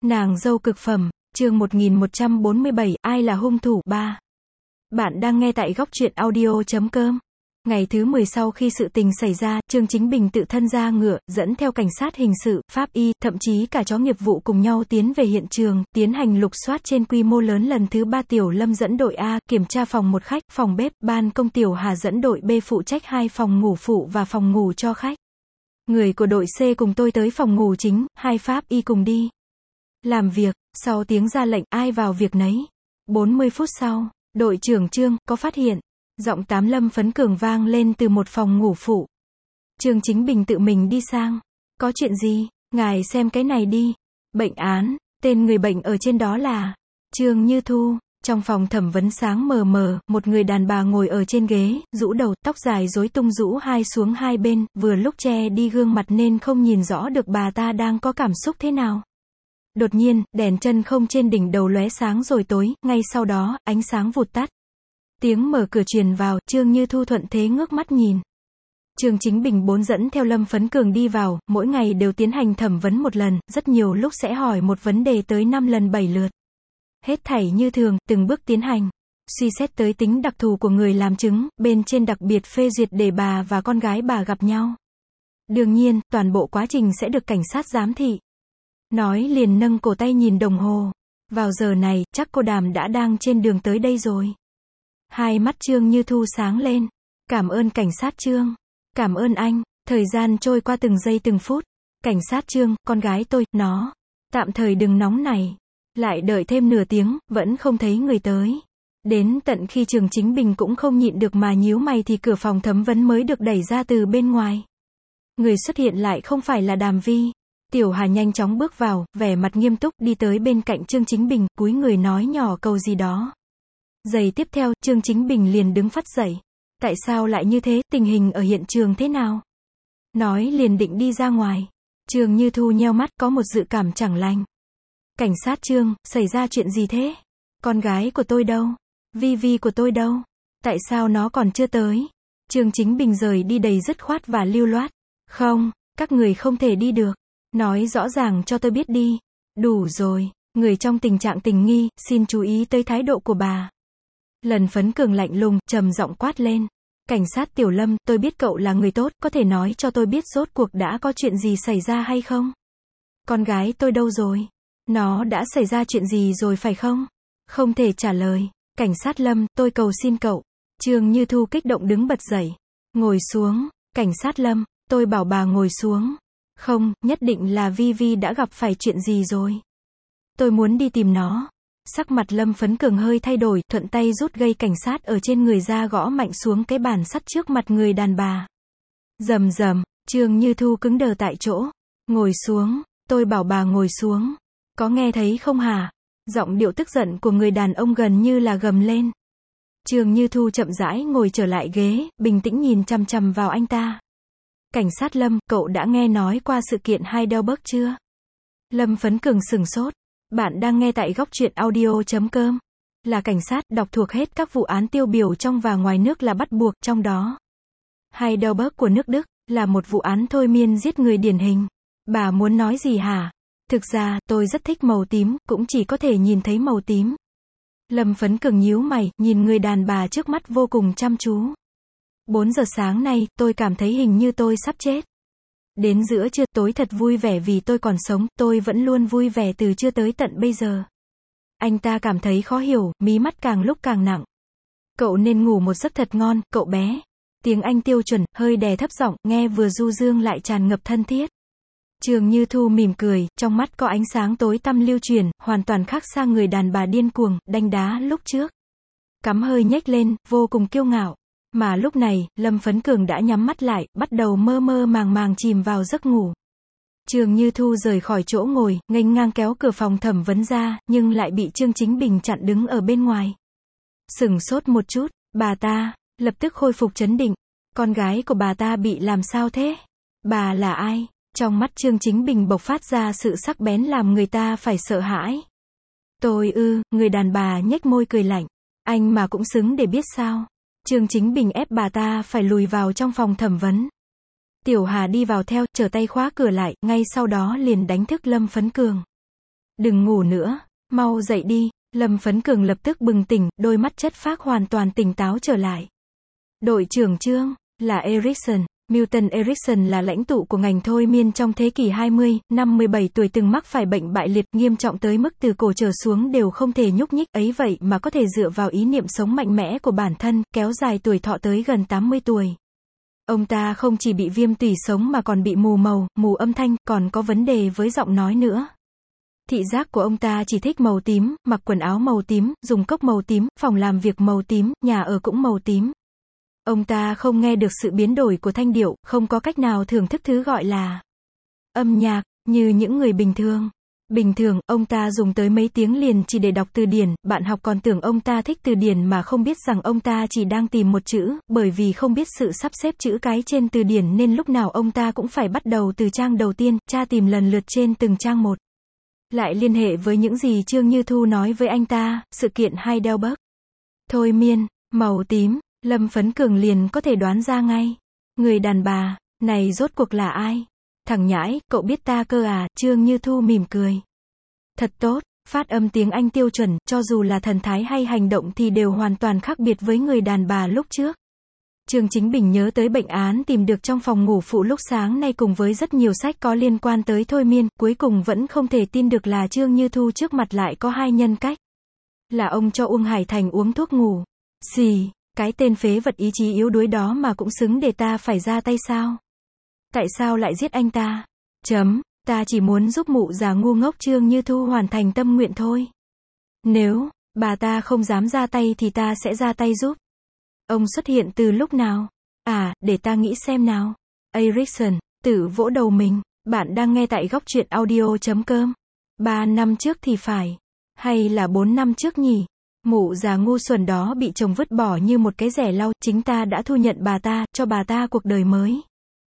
Nàng dâu cực phẩm, chương 1147, ai là hung thủ 3. Bạn đang nghe tại góc truyện audio.com. Ngày thứ 10 sau khi sự tình xảy ra, Trương Chính Bình tự thân ra ngựa, dẫn theo cảnh sát hình sự, pháp y, thậm chí cả chó nghiệp vụ cùng nhau tiến về hiện trường, tiến hành lục soát trên quy mô lớn lần thứ 3. Tiểu Lâm dẫn đội A, kiểm tra phòng 1 khách, phòng bếp, ban công. Tiểu Hà dẫn đội B phụ trách 2 phòng ngủ phụ và phòng ngủ cho khách. Người của đội C cùng tôi tới phòng ngủ chính, 2 pháp y cùng đi làm việc. Sau tiếng ra lệnh, ai vào việc nấy. 40 phút sau, đội trưởng Trương, có phát hiện. Giọng Tám Lâm phấn cường vang lên từ một phòng ngủ phụ. Trương Chính Bình tự mình đi sang. Có chuyện gì? Ngài xem cái này đi. Bệnh án, tên người bệnh ở trên đó là Trương Như Thu. Trong phòng thẩm vấn sáng mờ mờ, một người đàn bà ngồi ở trên ghế, rũ đầu, tóc dài rối tung rũ hai xuống hai bên, vừa lúc che đi gương mặt nên không nhìn rõ được bà ta đang có cảm xúc thế nào. Đột nhiên, đèn chân không trên đỉnh đầu lóe sáng rồi tối, ngay sau đó, ánh sáng vụt tắt. Tiếng mở cửa truyền vào, Trương Như Thu thuận thế ngước mắt nhìn. Trương Chính Bình bốn dẫn theo Lâm Phấn Cường đi vào, mỗi ngày đều tiến hành thẩm vấn một lần, rất nhiều lúc sẽ hỏi một vấn đề tới 5 lần 7 lượt. Hết thảy như thường, từng bước tiến hành. Suy xét tới tính đặc thù của người làm chứng, bên trên đặc biệt phê duyệt để bà và con gái bà gặp nhau. Đương nhiên, toàn bộ quá trình sẽ được cảnh sát giám thị. Nói liền nâng cổ tay nhìn đồng hồ. Vào giờ này, chắc cô Đàm đã đang trên đường tới đây rồi. Hai mắt Trương Như Thu sáng lên. Cảm ơn cảnh sát Trương. Cảm ơn anh. Thời gian trôi qua từng giây từng phút. Cảnh sát Trương, con gái tôi, nó. Tạm thời đừng nóng này. Lại đợi thêm nửa tiếng, vẫn không thấy người tới. Đến tận khi Trương Chính Bình cũng không nhịn được mà nhíu mày thì cửa phòng thẩm vấn mới được đẩy ra từ bên ngoài. Người xuất hiện lại không phải là Đàm Vi. Tiểu Hà nhanh chóng bước vào, vẻ mặt nghiêm túc, đi tới bên cạnh Trương Chính Bình, cúi người nói nhỏ câu gì đó. Giây tiếp theo, Trương Chính Bình liền đứng phắt dậy. Tại sao lại như thế, tình hình ở hiện trường thế nào? Nói liền định đi ra ngoài. Trương Như Thu nheo mắt, có một dự cảm chẳng lành. Cảnh sát Trương, xảy ra chuyện gì thế? Con gái của tôi đâu? Vi Vi của tôi đâu? Tại sao nó còn chưa tới? Trương Chính Bình rời đi đầy dứt khoát và lưu loát. Không, các người không thể đi được. Nói rõ ràng cho tôi biết đi. Đủ rồi, người trong tình trạng tình nghi, xin chú ý tới thái độ của bà. Lần Phấn Cường lạnh lùng, trầm giọng quát lên. Cảnh sát Tiểu Lâm, tôi biết cậu là người tốt, có thể nói cho tôi biết rốt cuộc đã có chuyện gì xảy ra hay không? Con gái tôi đâu rồi? Nó đã xảy ra chuyện gì rồi phải không? Không thể trả lời. Cảnh sát Lâm, tôi cầu xin cậu. Trương Như Thu kích động đứng bật dậy. Ngồi xuống. Cảnh sát Lâm, tôi bảo bà ngồi xuống. Không, nhất định là Vi Vi đã gặp phải chuyện gì rồi. Tôi muốn đi tìm nó. Sắc mặt Lâm Phấn Cường hơi thay đổi, thuận tay rút gây cảnh sát ở trên người ra gõ mạnh xuống cái bàn sắt trước mặt người đàn bà. Rầm rầm, Trương Như Thu cứng đờ tại chỗ. Ngồi xuống, tôi bảo bà ngồi xuống. Có nghe thấy không hả? Giọng điệu tức giận của người đàn ông gần như là gầm lên. Trương Như Thu chậm rãi ngồi trở lại ghế, bình tĩnh nhìn chằm chằm vào anh ta. Cảnh sát Lâm, cậu đã nghe nói qua sự kiện Heidelberg chưa? Lâm Phấn Cường sửng sốt. Bạn đang nghe tại góc truyện audio.com. Là cảnh sát, đọc thuộc hết các vụ án tiêu biểu trong và ngoài nước là bắt buộc, trong đó. Heidelberg của nước Đức, là một vụ án thôi miên giết người điển hình. Bà muốn nói gì hả? Thực ra, tôi rất thích màu tím, cũng chỉ có thể nhìn thấy màu tím. Lâm Phấn Cường nhíu mày, nhìn người đàn bà trước mắt vô cùng chăm chú. 4 giờ sáng nay, tôi cảm thấy hình như tôi sắp chết. Đến giữa trưa tối thật vui vẻ vì tôi còn sống, tôi vẫn luôn vui vẻ từ trưa tới tận bây giờ. Anh ta cảm thấy khó hiểu, mí mắt càng lúc càng nặng. Cậu nên ngủ một giấc thật ngon, cậu bé. Tiếng Anh tiêu chuẩn, hơi đè thấp giọng, nghe vừa du dương lại tràn ngập thân thiết. Trương Như Thu mỉm cười, trong mắt có ánh sáng tối tăm lưu truyền, hoàn toàn khác xa người đàn bà điên cuồng, đanh đá lúc trước. Cắm hơi nhếch lên, vô cùng kiêu ngạo. Mà lúc này, Lâm Phấn Cường đã nhắm mắt lại, bắt đầu mơ mơ màng màng chìm vào giấc ngủ. Trương Như Thu rời khỏi chỗ ngồi, nghênh ngang kéo cửa phòng thẩm vấn ra, nhưng lại bị Trương Chính Bình chặn đứng ở bên ngoài. Sửng sốt một chút, bà ta, lập tức khôi phục trấn định. Con gái của bà ta bị làm sao thế? Bà là ai? Trong mắt Trương Chính Bình bộc phát ra sự sắc bén làm người ta phải sợ hãi. Tôi người đàn bà nhếch môi cười lạnh. Anh mà cũng xứng để biết sao? Trương Chính Bình ép bà ta phải lùi vào trong phòng thẩm vấn. Tiểu Hà đi vào theo, trở tay khóa cửa lại, ngay sau đó liền đánh thức Lâm Phấn Cường. Đừng ngủ nữa, mau dậy đi. Lâm Phấn Cường lập tức bừng tỉnh, đôi mắt chất phác hoàn toàn tỉnh táo trở lại. Đội trưởng Trương, là Erickson. Milton Erickson là lãnh tụ của ngành thôi miên trong thế kỷ 20, năm 17 tuổi từng mắc phải bệnh bại liệt nghiêm trọng tới mức từ cổ trở xuống đều không thể nhúc nhích, ấy vậy mà có thể dựa vào ý niệm sống mạnh mẽ của bản thân, kéo dài tuổi thọ tới gần 80 tuổi. Ông ta không chỉ bị viêm tủy sống mà còn bị mù màu, mù âm thanh, còn có vấn đề với giọng nói nữa. Thị giác của ông ta chỉ thích màu tím, mặc quần áo màu tím, dùng cốc màu tím, phòng làm việc màu tím, nhà ở cũng màu tím. Ông ta không nghe được sự biến đổi của thanh điệu, không có cách nào thưởng thức thứ gọi là âm nhạc, như những người bình thường. Bình thường, ông ta dùng tới mấy tiếng liền chỉ để đọc từ điển, bạn học còn tưởng ông ta thích từ điển mà không biết rằng ông ta chỉ đang tìm một chữ, bởi vì không biết sự sắp xếp chữ cái trên từ điển nên lúc nào ông ta cũng phải bắt đầu từ trang đầu tiên, tra tìm lần lượt trên từng trang một. Lại liên hệ với những gì Trương Như Thu nói với anh ta, sự kiện Heidelberg. Thôi miên, màu tím, Lâm Phấn Cường liền có thể đoán ra ngay. Người đàn bà này rốt cuộc là ai? Thằng nhãi, cậu biết ta cơ à? Trương Như Thu mỉm cười. Thật tốt, phát âm tiếng Anh tiêu chuẩn, cho dù là thần thái hay hành động thì đều hoàn toàn khác biệt với người đàn bà lúc trước. Trương Chính Bình nhớ tới bệnh án tìm được trong phòng ngủ phụ lúc sáng nay cùng với rất nhiều sách có liên quan tới thôi miên, cuối cùng vẫn không thể tin được là Trương Như Thu trước mặt lại có hai nhân cách. Là ông cho Uông Hải Thành uống thuốc ngủ. Xì, cái tên phế vật ý chí yếu đuối đó mà cũng xứng để ta phải ra tay sao? Tại sao lại giết anh ta? Ta chỉ muốn giúp mụ già ngu ngốc Trương Như Thu hoàn thành tâm nguyện thôi. Nếu bà ta không dám ra tay thì ta sẽ ra tay giúp. Ông xuất hiện từ lúc nào? À, để ta nghĩ xem nào. Erickson, tự vỗ đầu mình. Bạn đang nghe tại góc truyện audio.com. 3 năm trước thì phải. Hay là 4 năm trước nhỉ? Mụ già ngu xuẩn đó bị chồng vứt bỏ như một cái rẻ lau, chính ta đã thu nhận bà ta, cho bà ta cuộc đời mới.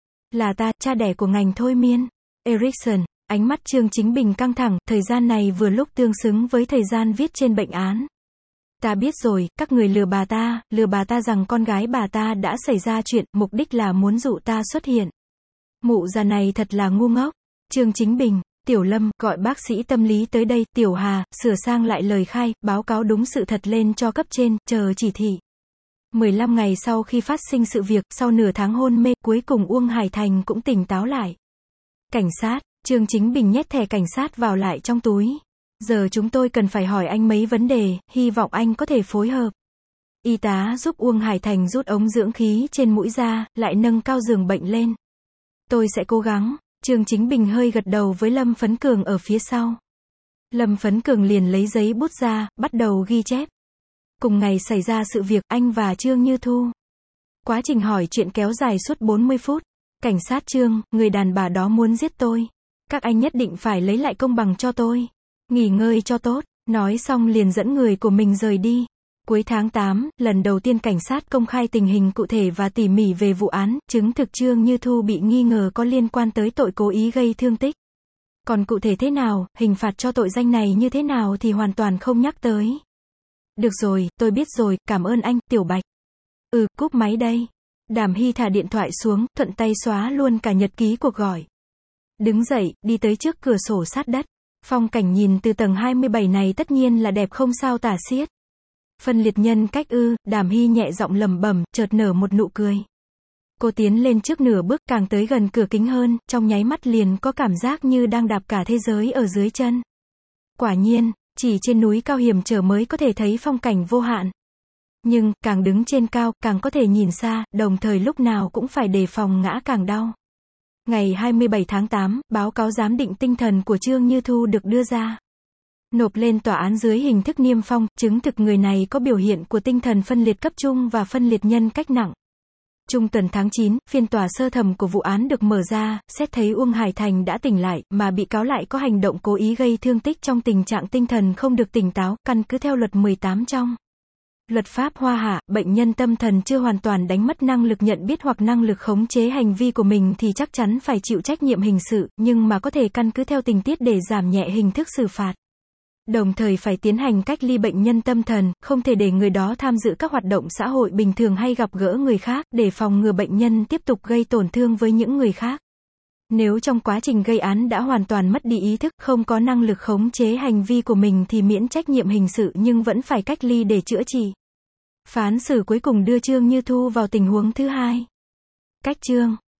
Là ta, cha đẻ của ngành thôi miên. Erickson, ánh mắt Trương Chính Bình căng thẳng, thời gian này vừa lúc tương xứng với thời gian viết trên bệnh án. Ta biết rồi, các người lừa bà ta rằng con gái bà ta đã xảy ra chuyện, mục đích là muốn dụ ta xuất hiện. Mụ già này thật là ngu ngốc. Trương Chính Bình, Tiểu Lâm, gọi bác sĩ tâm lý tới đây, Tiểu Hà, sửa sang lại lời khai, báo cáo đúng sự thật lên cho cấp trên, chờ chỉ thị. 15 ngày sau khi phát sinh sự việc, sau nửa tháng hôn mê, cuối cùng Uông Hải Thành cũng tỉnh táo lại. Cảnh sát, Trương Chính Bình nhét thẻ cảnh sát vào lại trong túi. Giờ chúng tôi cần phải hỏi anh mấy vấn đề, hy vọng anh có thể phối hợp. Y tá giúp Uông Hải Thành rút ống dưỡng khí trên mũi ra, lại nâng cao giường bệnh lên. Tôi sẽ cố gắng. Trương Chính Bình hơi gật đầu với Lâm Phấn Cường ở phía sau. Lâm Phấn Cường liền lấy giấy bút ra, bắt đầu ghi chép. Cùng ngày xảy ra sự việc, anh và Trương Như Thu. Quá trình hỏi chuyện kéo dài suốt 40 phút. Cảnh sát Trương, người đàn bà đó muốn giết tôi. Các anh nhất định phải lấy lại công bằng cho tôi. Nghỉ ngơi cho tốt. Nói xong liền dẫn người của mình rời đi. Cuối tháng 8, lần đầu tiên cảnh sát công khai tình hình cụ thể và tỉ mỉ về vụ án, chứng thực Trương Như Thu bị nghi ngờ có liên quan tới tội cố ý gây thương tích. Còn cụ thể thế nào, hình phạt cho tội danh này như thế nào thì hoàn toàn không nhắc tới. Được rồi, tôi biết rồi, cảm ơn anh, Tiểu Bạch. Cúp máy đây. Đàm Hy thả điện thoại xuống, thuận tay xóa luôn cả nhật ký cuộc gọi. Đứng dậy, đi tới trước cửa sổ sát đất. Phong cảnh nhìn từ tầng 27 này tất nhiên là đẹp không sao tả xiết. Phân liệt nhân cách Đàm Hy nhẹ giọng lẩm bẩm, chợt nở một nụ cười. Cô tiến lên trước nửa bước, càng tới gần cửa kính hơn, trong nháy mắt liền có cảm giác như đang đạp cả thế giới ở dưới chân. Quả nhiên, chỉ trên núi cao hiểm trở mới có thể thấy phong cảnh vô hạn. Nhưng, càng đứng trên cao, càng có thể nhìn xa, đồng thời lúc nào cũng phải đề phòng ngã càng đau. Ngày 27 tháng 8, báo cáo giám định tinh thần của Trương Như Thu được đưa ra. Nộp lên tòa án dưới hình thức niêm phong, chứng thực người này có biểu hiện của tinh thần phân liệt cấp trung và phân liệt nhân cách nặng. Trung tuần tháng 9, phiên tòa sơ thẩm của vụ án được mở ra, xét thấy Uông Hải Thành đã tỉnh lại, mà bị cáo lại có hành động cố ý gây thương tích trong tình trạng tinh thần không được tỉnh táo, căn cứ theo luật 18 trong luật pháp Hoa Hạ, bệnh nhân tâm thần chưa hoàn toàn đánh mất năng lực nhận biết hoặc năng lực khống chế hành vi của mình thì chắc chắn phải chịu trách nhiệm hình sự, nhưng mà có thể căn cứ theo tình tiết để giảm nhẹ hình thức xử phạt. Đồng thời phải tiến hành cách ly bệnh nhân tâm thần, không thể để người đó tham dự các hoạt động xã hội bình thường hay gặp gỡ người khác, để phòng ngừa bệnh nhân tiếp tục gây tổn thương với những người khác. Nếu trong quá trình gây án đã hoàn toàn mất đi ý thức, không có năng lực khống chế hành vi của mình thì miễn trách nhiệm hình sự nhưng vẫn phải cách ly để chữa trị. Phán xử cuối cùng đưa Trương Như Thu vào tình huống thứ hai. Cách Trương